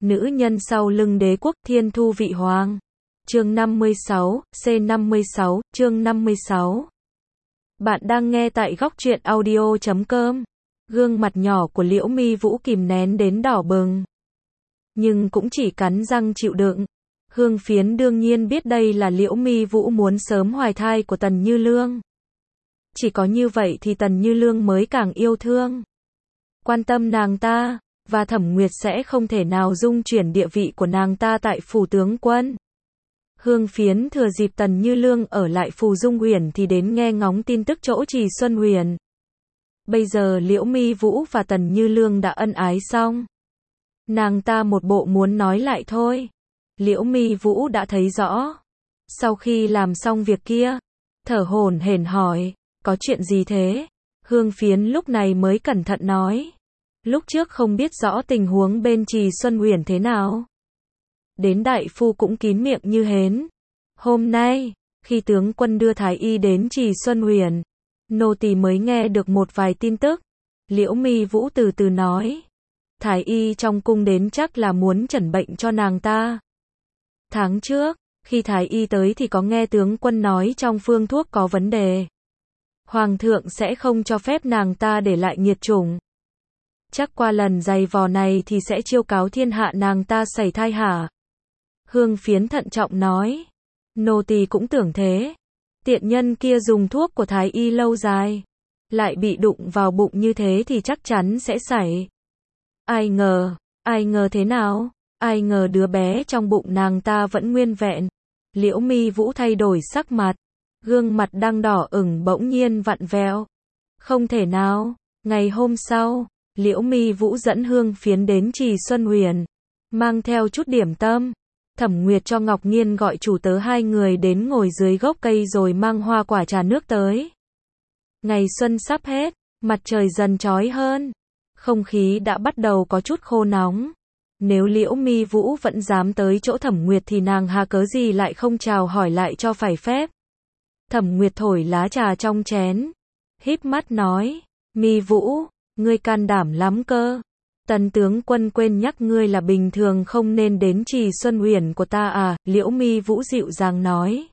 nữ nhân sau lưng đế quốc thiên thu vị hoàng. Chương 56, C56, chương 56. Bạn đang nghe tại góc truyện audio.com. Gương mặt nhỏ của Liễu Mi Vũ kìm nén đến đỏ bừng. Nhưng cũng chỉ cắn răng chịu đựng. Hương Phiến đương nhiên biết đây là Liễu Mi Vũ muốn sớm hoài thai của Tần Như Lương. Chỉ có như vậy thì Tần Như Lương mới càng yêu thương, quan tâm nàng ta, và Thẩm Nguyệt sẽ không thể nào dung chuyển địa vị của nàng ta tại phủ tướng quân. Hương Phiến thừa dịp Tần Như Lương ở lại Phù Dung Huyền thì đến nghe ngóng tin tức chỗ Trì Xuân Huyền. Bây giờ Liễu Mi Vũ và Tần Như Lương đã ân ái xong. Nàng ta một bộ muốn nói lại thôi. Liễu Mi Vũ đã thấy rõ. Sau khi làm xong việc kia, thở hổn hển hỏi, có chuyện gì thế? Hương Phiến lúc này mới cẩn thận nói. Lúc trước không biết rõ tình huống bên Trì Xuân Huyền thế nào. Đến đại phu cũng kín miệng như hến. Hôm nay, khi tướng quân đưa Thái Y đến Trì Xuân Huyền, nô tỳ mới nghe được một vài tin tức. Liễu Mi Vũ từ từ nói. Thái Y trong cung đến chắc là muốn chẩn bệnh cho nàng ta. Tháng trước, khi Thái Y tới thì có nghe tướng quân nói trong phương thuốc có vấn đề. Hoàng thượng sẽ không cho phép nàng ta để lại nghiệt chủng. Chắc qua lần giày vò này thì sẽ chiêu cáo thiên hạ nàng ta sảy thai hả? Hương Phiến thận trọng nói. Nô tỳ cũng tưởng thế. Tiện nhân kia dùng thuốc của Thái Y lâu dài, lại bị đụng vào bụng như thế thì chắc chắn sẽ sảy. Ai ngờ thế nào? Ai ngờ đứa bé trong bụng nàng ta vẫn nguyên vẹn. Liễu Mi Vũ thay đổi sắc mặt. Gương mặt đang đỏ ửng bỗng nhiên vặn vẹo. Không thể nào. Ngày hôm sau, Liễu Mi Vũ dẫn Hương Phiến đến Trì Xuân Huyền, mang theo chút điểm tâm. Thẩm Nguyệt cho Ngọc Nghiên gọi chủ tớ hai người đến ngồi dưới gốc cây rồi mang hoa quả trà nước tới. Ngày xuân sắp hết, mặt trời dần chói hơn. Không khí đã bắt đầu có chút khô nóng. Nếu Liễu Mi Vũ vẫn dám tới chỗ Thẩm Nguyệt thì nàng hà cớ gì lại không chào hỏi lại cho phải phép. Thẩm Nguyệt thổi lá trà trong chén, híp mắt nói, Mi Vũ, ngươi can đảm lắm cơ. Tần tướng quân quên nhắc ngươi là bình thường không nên đến Trì Xuân Huyền của ta à? Liễu Mi Vũ dịu dàng nói.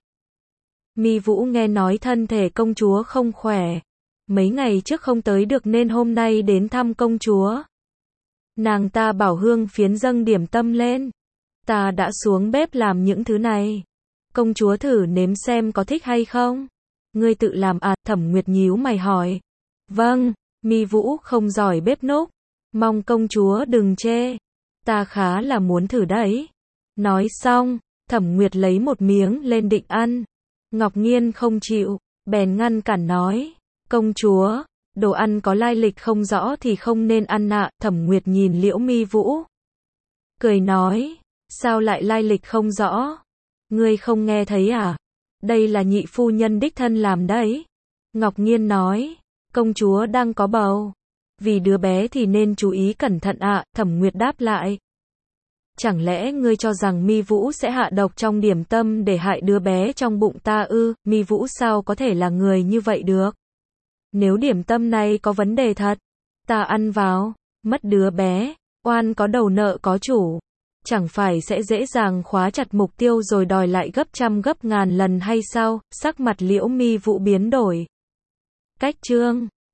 Mi Vũ nghe nói thân thể công chúa không khỏe, mấy ngày trước không tới được nên hôm nay đến thăm công chúa. Nàng ta bảo Hương Phiến dâng điểm tâm lên. Ta đã xuống bếp làm những thứ này. Công chúa thử nếm xem có thích hay không. Ngươi tự làm à? Thẩm Nguyệt nhíu mày hỏi. Vâng, Mi Vũ không giỏi bếp núc. Mong công chúa đừng chê. Ta khá là muốn thử đấy. Nói xong, Thẩm Nguyệt lấy một miếng lên định ăn. Ngọc Nghiên không chịu, bèn ngăn cản nói. Công chúa, đồ ăn có lai lịch không rõ thì không nên ăn ạ. Thẩm Nguyệt nhìn Liễu Mi Vũ, cười nói. Sao lại lai lịch không rõ? Ngươi không nghe thấy à? Đây là nhị phu nhân đích thân làm đấy. Ngọc Nghiên nói. Công chúa đang có bầu. Vì đứa bé thì nên chú ý cẩn thận ạ. Thẩm Nguyệt đáp lại. Chẳng lẽ ngươi cho rằng Mi Vũ sẽ hạ độc trong điểm tâm để hại đứa bé trong bụng ta ư? Mi Vũ sao có thể là người như vậy được? Nếu điểm tâm này có vấn đề thật, ta ăn vào, mất đứa bé, oan có đầu nợ có chủ. Chẳng phải sẽ dễ dàng khóa chặt mục tiêu rồi đòi lại gấp trăm gấp ngàn lần hay sao? Sắc mặt Liễu Mi Vũ biến đổi. Cách chương